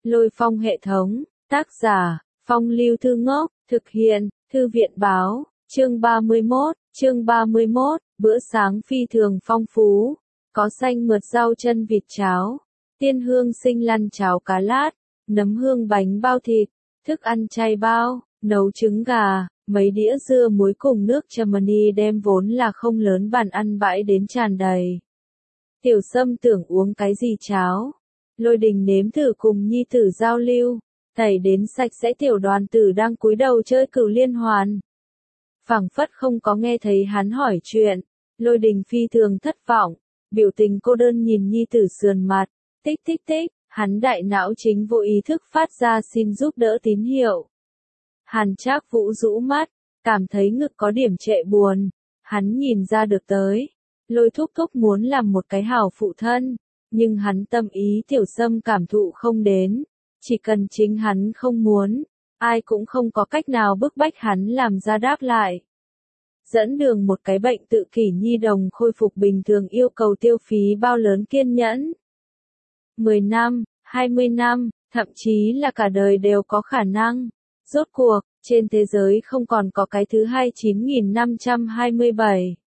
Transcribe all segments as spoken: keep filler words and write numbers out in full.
Lôi Phong hệ thống, tác giả, Phong Lưu Thư Ngốc, thực hiện, Thư viện báo, chương ba mươi mốt, chương ba mươi mốt, bữa sáng phi thường phong phú, có xanh mượt rau chân vịt cháo, tiên hương sinh lăn cháo cá lát, nấm hương bánh bao thịt, thức ăn chay bao, nấu trứng gà, mấy đĩa dưa muối cùng nước Germany đem vốn là không lớn bàn ăn bãi đến tràn đầy. Tiểu Sâm tưởng uống cái gì cháo? Lôi Đình nếm thử cùng nhi tử giao lưu, tẩy đến sạch sẽ tiểu đoàn tử đang cúi đầu chơi cửu liên hoàn. Phảng phất không có nghe thấy hắn hỏi chuyện, Lôi Đình phi thường thất vọng, biểu tình cô đơn nhìn nhi tử sườn mặt, tích tích tích, hắn đại não chính vô ý thức phát ra xin giúp đỡ tín hiệu. Hàn Trác Vũ rũ mắt, cảm thấy ngực có điểm trệ buồn, hắn nhìn ra được tới. Lôi thúc thúc muốn làm một cái hảo phụ thân, nhưng hắn tâm ý Tiểu Sâm cảm thụ không đến, chỉ cần chính hắn không muốn, ai cũng không có cách nào bức bách hắn làm ra đáp lại. Dẫn đường một cái bệnh tự kỷ nhi đồng khôi phục bình thường yêu cầu tiêu phí bao lớn kiên nhẫn. mười năm, hai mươi năm, thậm chí là cả đời đều có khả năng. Rốt cuộc, trên thế giới không còn có cái thứ hai chín nghìn năm trăm hai mươi bảy.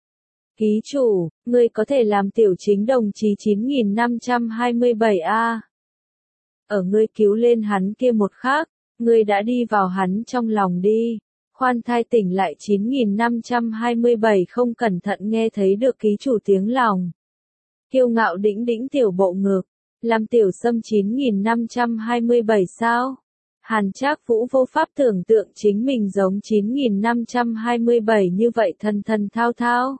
Ký chủ, ngươi có thể làm tiểu chính đồng chí chín nghìn năm trăm hai mươi bảy a. Ở ngươi cứu lên hắn kia một khắc, ngươi đã đi vào hắn trong lòng đi. Khoan thai tỉnh lại chín nghìn năm trăm hai mươi bảy không cẩn thận nghe thấy được ký chủ tiếng lòng. Kiêu ngạo đĩnh đĩnh tiểu bộ ngực, làm Tiểu Sâm chín nghìn năm trăm hai mươi bảy sao? Hàn Trác Vũ vô pháp tưởng tượng chính mình giống chín nghìn năm trăm hai mươi bảy như vậy thân thân thao thao.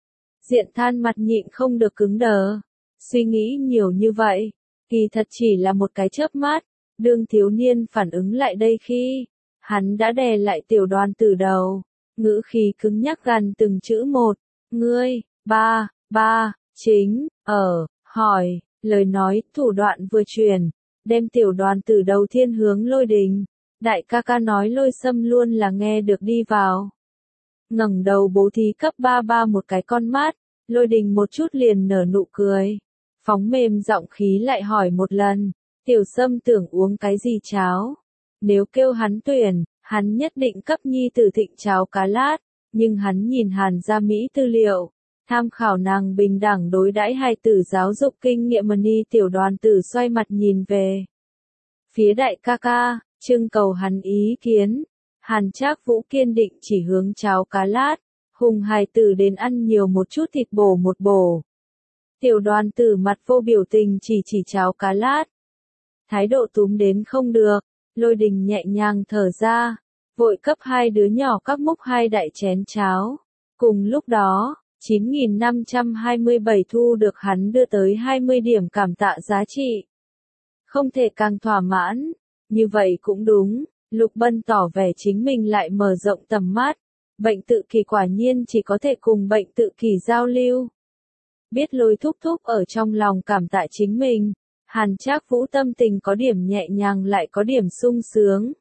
Diện Than mặt nhịn không được cứng đờ, suy nghĩ nhiều như vậy, kỳ thật chỉ là một cái chớp mắt, đương thiếu niên phản ứng lại đây khi, hắn đã đè lại tiểu đoàn tử đầu, ngữ khí cứng nhắc gần từng chữ một, ngươi, ba, ba, chính, ở, hỏi, lời nói, thủ đoạn vừa truyền, đem tiểu đoàn tử đầu thiên hướng Lôi Đình, đại ca ca nói Lôi Sâm luôn là nghe được đi vào. Ngẩng đầu bố thí cấp ba ba một cái con mắt, Lôi Đình một chút liền nở nụ cười, phóng mềm giọng khí lại hỏi một lần, Tiểu Sâm tưởng uống cái gì cháo? Nếu kêu hắn tuyển, hắn nhất định cấp nhi tử thịnh cháo cá lát, nhưng hắn nhìn Hàn Gia Mỹ tư liệu, tham khảo nàng bình đẳng đối đãi hài tử giáo dục kinh nghiệm Mani tiểu đoàn tử xoay mặt nhìn về phía đại ca ca, trưng cầu hắn ý kiến. Hàn Trác Vũ kiên định chỉ hướng cháo cá lát, hùng hài tử đến ăn nhiều một chút thịt bổ một bổ. Tiểu đoàn tử mặt vô biểu tình chỉ chỉ cháo cá lát. Thái độ túm đến không được, Lôi Đình nhẹ nhàng thở ra, vội cấp hai đứa nhỏ các múc hai đại chén cháo. Cùng lúc đó, chín nghìn năm trăm hai mươi bảy thu được hắn đưa tới hai mươi điểm cảm tạ giá trị. Không thể càng thỏa mãn, như vậy cũng đúng. Lục Bân tỏ vẻ chính mình lại mở rộng tầm mắt, bệnh tự kỷ quả nhiên chỉ có thể cùng bệnh tự kỷ giao lưu. Biết Lôi thúc thúc ở trong lòng cảm tạ chính mình, Hàn Trác Vũ tâm tình có điểm nhẹ nhàng lại có điểm sung sướng.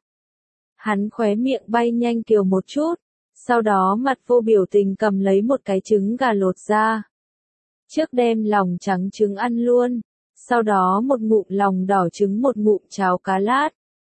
Hắn khóe miệng bay nhanh kiều một chút, sau đó mặt vô biểu tình cầm lấy một cái trứng gà lột ra. Trước đem lòng trắng trứng ăn luôn, sau đó một ngụm lòng đỏ trứng một ngụm cháo cá lát.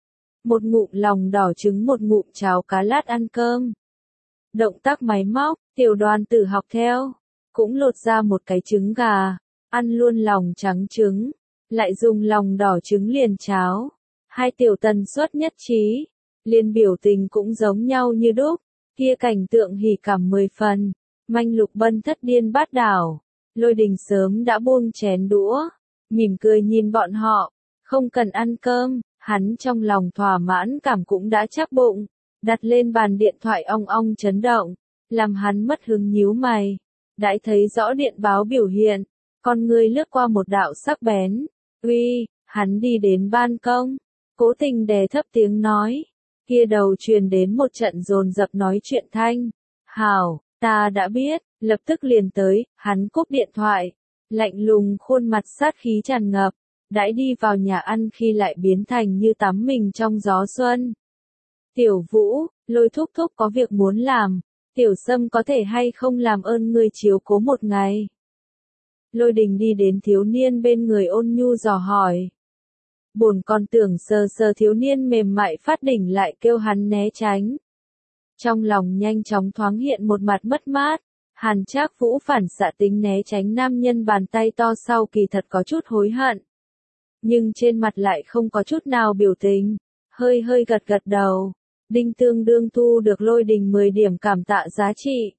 Một ngụm lòng đỏ trứng một ngụm cháo cá lát ăn cơm. Động tác máy móc, tiểu đoàn tử học theo, cũng lột ra một cái trứng gà, ăn luôn lòng trắng trứng, lại dùng lòng đỏ trứng liền cháo. Hai tiểu tần suất nhất trí, liền biểu tình cũng giống nhau như đúc, kia cảnh tượng hỉ cảm mười phần, manh Lục Bân thất điên bát đảo. Lôi Đình sớm đã buông chén đũa, mỉm cười nhìn bọn họ, không cần ăn cơm. Hắn trong lòng thỏa mãn cảm cũng đã chắc bụng, đặt lên bàn điện thoại ong ong chấn động, làm hắn mất hứng nhíu mày. Đãi thấy rõ điện báo biểu hiện, con người lướt qua một đạo sắc bén. Uy, hắn đi đến ban công, cố tình đè thấp tiếng nói, kia đầu truyền đến một trận dồn dập nói chuyện thanh. Hảo, ta đã biết, lập tức liền tới. Hắn cúp điện thoại, lạnh lùng khuôn mặt sát khí tràn ngập. Đãi đi vào nhà ăn khi lại biến thành như tắm mình trong gió xuân. Tiểu Vũ, Lôi thúc thúc có việc muốn làm, Tiểu Sâm có thể hay không làm ơn ngươi chiếu cố một ngày? Lôi Đình đi đến thiếu niên bên người ôn nhu dò hỏi. Buồn còn tưởng sờ sờ thiếu niên mềm mại phát đỉnh lại kêu hắn né tránh. Trong lòng nhanh chóng thoáng hiện một mặt mất mát, Hàn Trác Vũ phản xạ tính né tránh nam nhân bàn tay to sau kỳ thật có chút hối hận. Nhưng trên mặt lại không có chút nào biểu tình, hơi hơi gật gật đầu. Đinh tương đương thu được Lôi Đình mười điểm cảm tạ giá trị.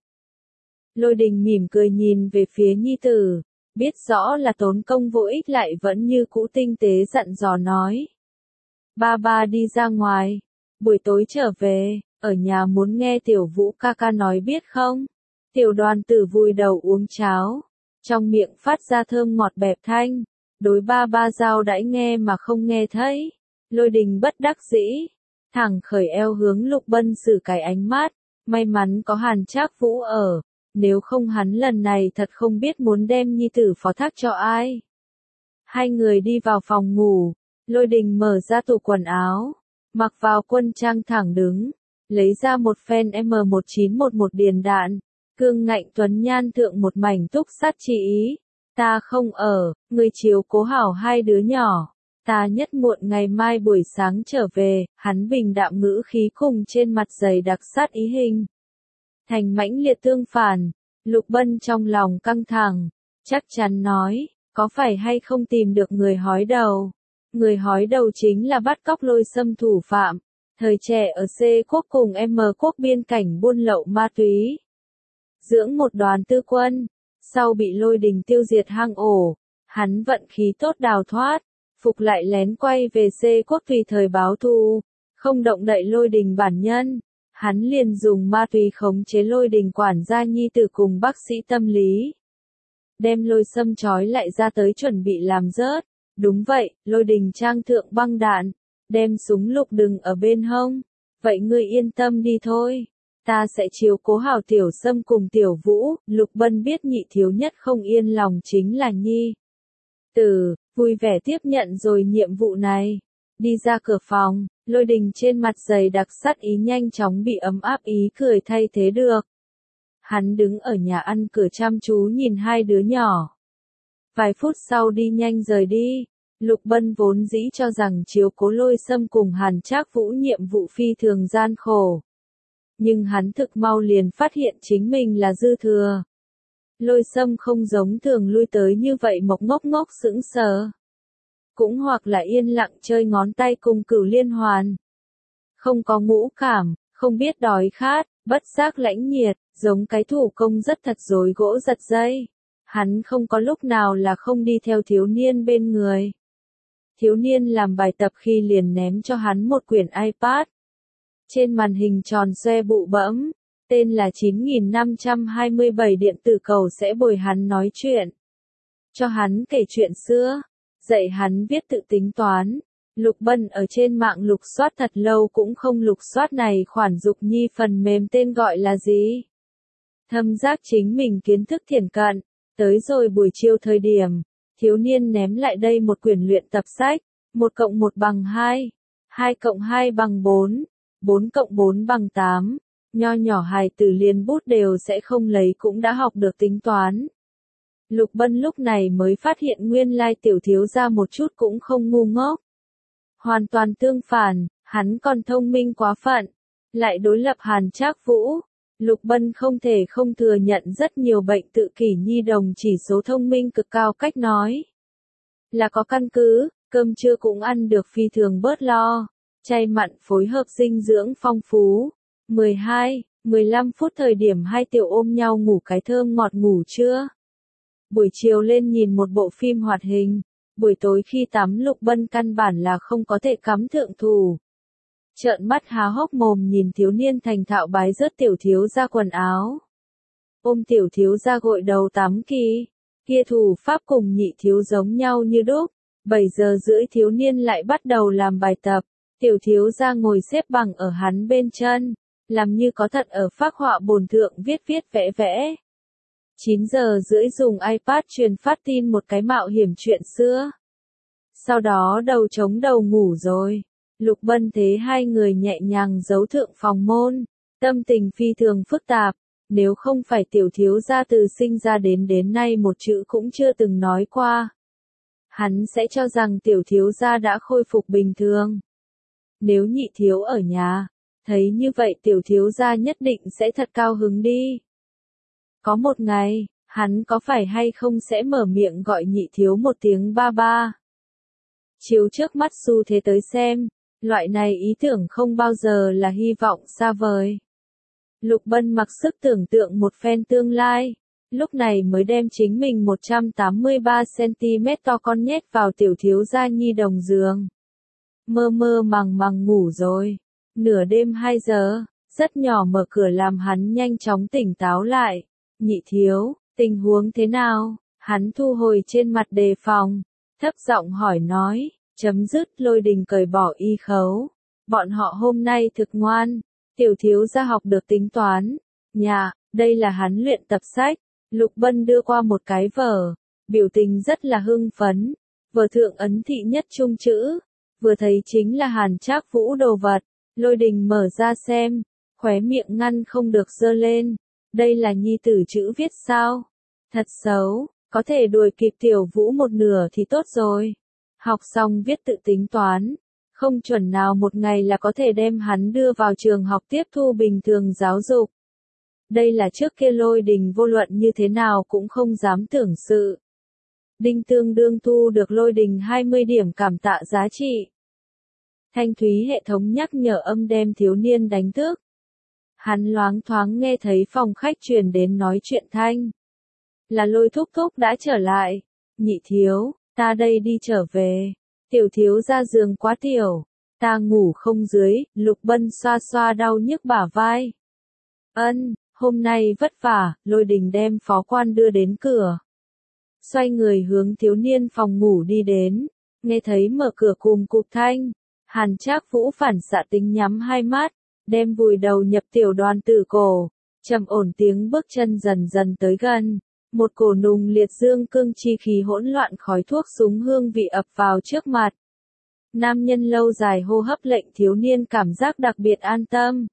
Lôi Đình mỉm cười nhìn về phía nhi tử, biết rõ là tốn công vô ích lại vẫn như cũ tinh tế dặn dò nói. Ba ba đi ra ngoài, buổi tối trở về, ở nhà muốn nghe Tiểu Vũ ca ca nói biết không? Tiểu Đoàn Tử vùi đầu uống cháo, trong miệng phát ra thơm ngọt bẹp thanh, đối ba ba giao đãi nghe mà không nghe thấy. Lôi Đình bất đắc dĩ, thẳng khởi eo hướng Lục Bân xử cái ánh mắt, may mắn có Hàn Trác Vũ ở, nếu không hắn lần này thật không biết muốn đem nhi tử phó thác cho ai. Hai người đi vào phòng ngủ, Lôi Đình mở ra tủ quần áo, mặc vào quân trang thẳng đứng, lấy ra một phen M một chín một một điền đạn, cương ngạnh tuấn nhan thượng một mảnh túc sát chỉ ý. Ta không ở, người chiếu cố hảo hai đứa nhỏ. Ta nhất muộn ngày mai buổi sáng trở về, hắn bình đạm ngữ khí cùng trên mặt dày đặc sát ý hình. Thành mãnh liệt tương phản, Lục Bân trong lòng căng thẳng, chắc chắn nói, có phải hay không tìm được người hói đầu. Người hói đầu chính là bắt cóc Lôi Sâm thủ phạm, thời trẻ ở C quốc cùng M quốc biên cảnh buôn lậu ma túy. Dưỡng một đoàn tư quân, sau bị Lôi Đình tiêu diệt hang ổ, hắn vận khí tốt đào thoát, phục lại lén quay về C quốc tùy thời báo thù, không động đậy Lôi Đình bản nhân. Hắn liền dùng ma túy khống chế Lôi Đình quản gia nhi tử cùng bác sĩ tâm lý. Đem Lôi Sâm trói lại ra tới chuẩn bị làm rớt. Đúng vậy, Lôi Đình trang thượng băng đạn, đem súng lục đừng ở bên hông. Vậy ngươi yên tâm đi thôi. Ta sẽ chiếu cố hảo Tiểu Sâm cùng Tiểu Vũ. Lục Bân biết nhị thiếu nhất không yên lòng chính là nhi tử, vui vẻ tiếp nhận rồi nhiệm vụ này. Đi ra cửa phòng, Lôi Đình trên mặt dày đặc sát ý nhanh chóng bị ấm áp ý cười thay thế được. Hắn đứng ở nhà ăn cửa chăm chú nhìn hai đứa nhỏ. Vài phút sau đi nhanh rời đi, Lục Bân vốn dĩ cho rằng chiếu cố Lôi Sâm cùng Hàn Trác Vũ nhiệm vụ phi thường gian khổ. Nhưng hắn thực mau liền phát hiện chính mình là dư thừa. Lôi Sâm không giống thường lui tới như vậy mộc ngốc ngốc sững sờ. Cũng hoặc là yên lặng chơi ngón tay cùng Cửu Liên Hoàn. Không có ngũ cảm, không biết đói khát, bất giác lãnh nhiệt, giống cái thủ công rất thật rối gỗ giật dây. Hắn không có lúc nào là không đi theo thiếu niên bên người. Thiếu niên làm bài tập khi liền ném cho hắn một quyển iPad. Trên màn hình tròn xoe bụ bẫm, tên là chín nghìn năm trăm hai mươi bảy điện tử cầu sẽ bồi hắn nói chuyện. Cho hắn kể chuyện xưa, dạy hắn viết tự tính toán. Lục Bân ở trên mạng lục soát thật lâu cũng không lục soát này khoản dục nhi phần mềm tên gọi là gì. Thâm giác chính mình kiến thức thiển cận, tới rồi buổi chiều thời điểm, thiếu niên ném lại đây một quyển luyện tập sách, một cộng một bằng hai, hai cộng hai bằng bốn, bốn cộng bốn bằng tám, nho nhỏ hài tử liền bút đều sẽ không lấy cũng đã học được tính toán. Lục Bân lúc này mới phát hiện nguyên lai tiểu thiếu gia một chút cũng không ngu ngốc. Hoàn toàn tương phản, hắn còn thông minh quá phận, lại đối lập Hàn Trác Vũ. Lục Bân không thể không thừa nhận rất nhiều bệnh tự kỷ nhi đồng chỉ số thông minh cực cao cách nói. Là có căn cứ, cơm trưa cũng ăn được phi thường bớt lo, chay mặn phối hợp dinh dưỡng phong phú. mười hai, mười lăm phút thời điểm hai tiểu ôm nhau ngủ cái thơm ngọt ngủ trưa. Buổi chiều lên nhìn một bộ phim hoạt hình, buổi tối khi tắm Lục Bân căn bản là không có thể cắm thượng thủ. Trợn mắt há hốc mồm nhìn thiếu niên thành thạo bái rớt tiểu thiếu ra quần áo. Ôm tiểu thiếu ra gội đầu tắm kỳ, kia thủ pháp cùng nhị thiếu giống nhau như đúc. bảy giờ rưỡi thiếu niên lại bắt đầu làm bài tập, tiểu thiếu ra ngồi xếp bằng ở hắn bên chân, làm như có thật ở phác họa bồn thượng viết viết vẽ vẽ. chín giờ rưỡi dùng iPad truyền phát tin một cái mạo hiểm chuyện xưa. Sau đó đầu chống đầu ngủ rồi. Lục Bân thế hai người nhẹ nhàng giấu thượng phòng môn, tâm tình phi thường phức tạp, nếu không phải tiểu thiếu gia từ sinh ra đến đến nay một chữ cũng chưa từng nói qua. hắn sẽ cho rằng tiểu thiếu gia đã khôi phục bình thường. Nếu nhị thiếu ở nhà, thấy như vậy tiểu thiếu gia nhất định sẽ thật cao hứng đi. Có một ngày, hắn có phải hay không sẽ mở miệng gọi nhị thiếu một tiếng ba ba. Chiếu trước mắt xu thế tới xem, loại này ý tưởng không bao giờ là hy vọng xa vời. Lục Bân mặc sức tưởng tượng một phen tương lai, lúc này mới đem chính mình một trăm tám mươi ba xăng-ti-mét to con nhét vào tiểu thiếu gia nhi đồng giường. Mơ mơ màng màng ngủ rồi. Nửa đêm hai giờ, rất nhỏ mở cửa làm hắn nhanh chóng tỉnh táo lại. Nhị thiếu, tình huống thế nào? Hắn thu hồi trên mặt đề phòng, thấp giọng hỏi nói, chấm dứt. Lôi Đình cởi bỏ y khấu. Bọn họ hôm nay thực ngoan, tiểu thiếu gia học được tính toán. Nhà, đây là hắn luyện tập sách. Lục Bân đưa qua một cái vở, biểu tình rất là hưng phấn. Vở thượng ấn thị nhất trung chữ, vừa thấy chính là Hàn Trác Vũ đồ vật. Lôi Đình mở ra xem, khóe miệng ngăn không được giơ lên. Đây là nhi tử chữ viết sao? Thật xấu, có thể đuổi kịp tiểu Vũ một nửa thì tốt rồi. Học xong viết tự tính toán, không chuẩn nào một ngày là có thể đem hắn đưa vào trường học tiếp thu bình thường giáo dục. Đây là trước kia Lôi Đình vô luận như thế nào cũng không dám tưởng sự. Đinh tương đương thu được Lôi Đình hai mươi điểm cảm tạ giá trị. Thanh thúy hệ thống nhắc nhở âm đem thiếu niên đánh thức. Hắn loáng thoáng nghe thấy phòng khách truyền đến nói chuyện thanh. Là Lôi thúc thúc đã trở lại. Nhị thiếu, ta đây đi trở về. Tiểu thiếu ra giường quá tiểu. Ta ngủ không dưới. Lục Bân xoa xoa đau nhức bả vai. Ân, hôm nay vất vả. Lôi Đình đem phó quan đưa đến cửa. Xoay người hướng thiếu niên phòng ngủ đi đến. Nghe thấy mở cửa cùng cụp thanh. Hàn Trác Vũ phản xạ tính nhắm hai mắt, đem vùi đầu nhập tiểu đoàn tử cổ, trầm ổn tiếng bước chân dần dần tới gần, một cổ nùng liệt dương cương chi khí hỗn loạn khói thuốc súng hương vị ập vào trước mặt. Nam nhân lâu dài hô hấp lệnh thiếu niên cảm giác đặc biệt an tâm.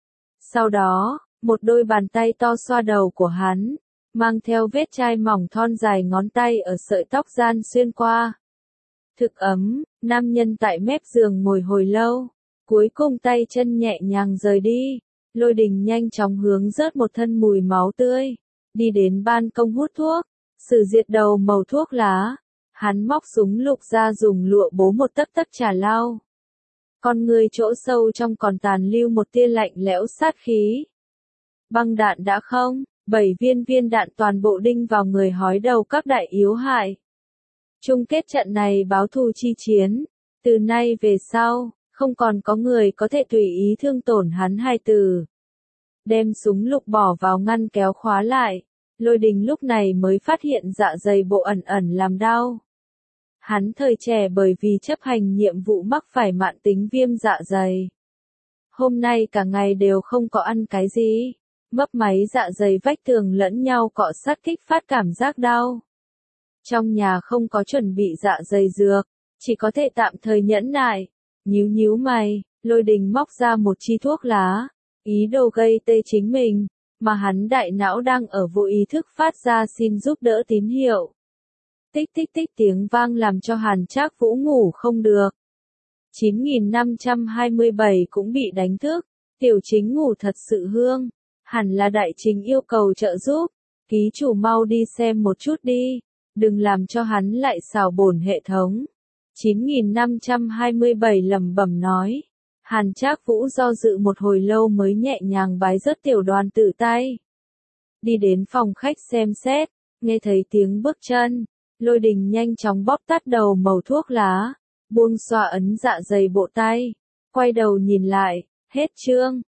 Sau đó, một đôi bàn tay to xoa đầu của hắn, mang theo vết chai mỏng thon dài ngón tay ở sợi tóc gian xuyên qua. Thực ấm, nam nhân tại mép giường ngồi hồi lâu, cuối cùng tay chân nhẹ nhàng rời đi. Lôi Đình nhanh chóng hướng rớt một thân mùi máu tươi, đi đến ban công hút thuốc, sử diệt đầu màu thuốc lá. Hắn móc súng lục ra dùng lụa bố một tấp tấp trà lau. Con người chỗ sâu trong còn tàn lưu một tia lạnh lẽo sát khí. Băng đạn đã không, bảy viên viên đạn toàn bộ đinh vào người hói đầu các đại yếu hại. Chung kết trận này báo thù chi chiến, từ nay về sau, không còn có người có thể tùy ý thương tổn hắn hai từ. Đem súng lục bỏ vào ngăn kéo khóa lại, Lôi Đình lúc này mới phát hiện dạ dày bộ ẩn ẩn làm đau. Hắn thời trẻ bởi vì chấp hành nhiệm vụ mắc phải mạn tính viêm dạ dày. Hôm nay cả ngày đều không có ăn cái gì, mấp máy dạ dày vách tường lẫn nhau cọ sát kích phát cảm giác đau. Trong nhà không có chuẩn bị dạ dày dược, chỉ có thể tạm thời nhẫn nại. Nhíu nhíu mày, Lôi Đình móc ra một chi thuốc lá, ý đồ gây tê chính mình, mà hắn đại não đang ở vô ý thức phát ra xin giúp đỡ tín hiệu. Tích tích tích tiếng vang làm cho Hàn Trác Vũ ngủ không được. chín nghìn năm trăm hai mươi bảy cũng bị đánh thức, tiểu chính ngủ thật sự hương, hẳn là đại chính yêu cầu trợ giúp, ký chủ mau đi xem một chút đi. Đừng làm cho hắn lại xào bổn hệ thống. chín nghìn năm trăm hai mươi bảy lẩm bẩm nói. Hàn Trác Vũ do dự một hồi lâu mới nhẹ nhàng bái rớt tiểu đoàn tử tay. Đi đến phòng khách xem xét, nghe thấy tiếng bước chân. Lôi Đình nhanh chóng bóp tắt đầu màu thuốc lá, buông xoa ấn dạ dày bộ tay. Quay đầu nhìn lại, hết chương.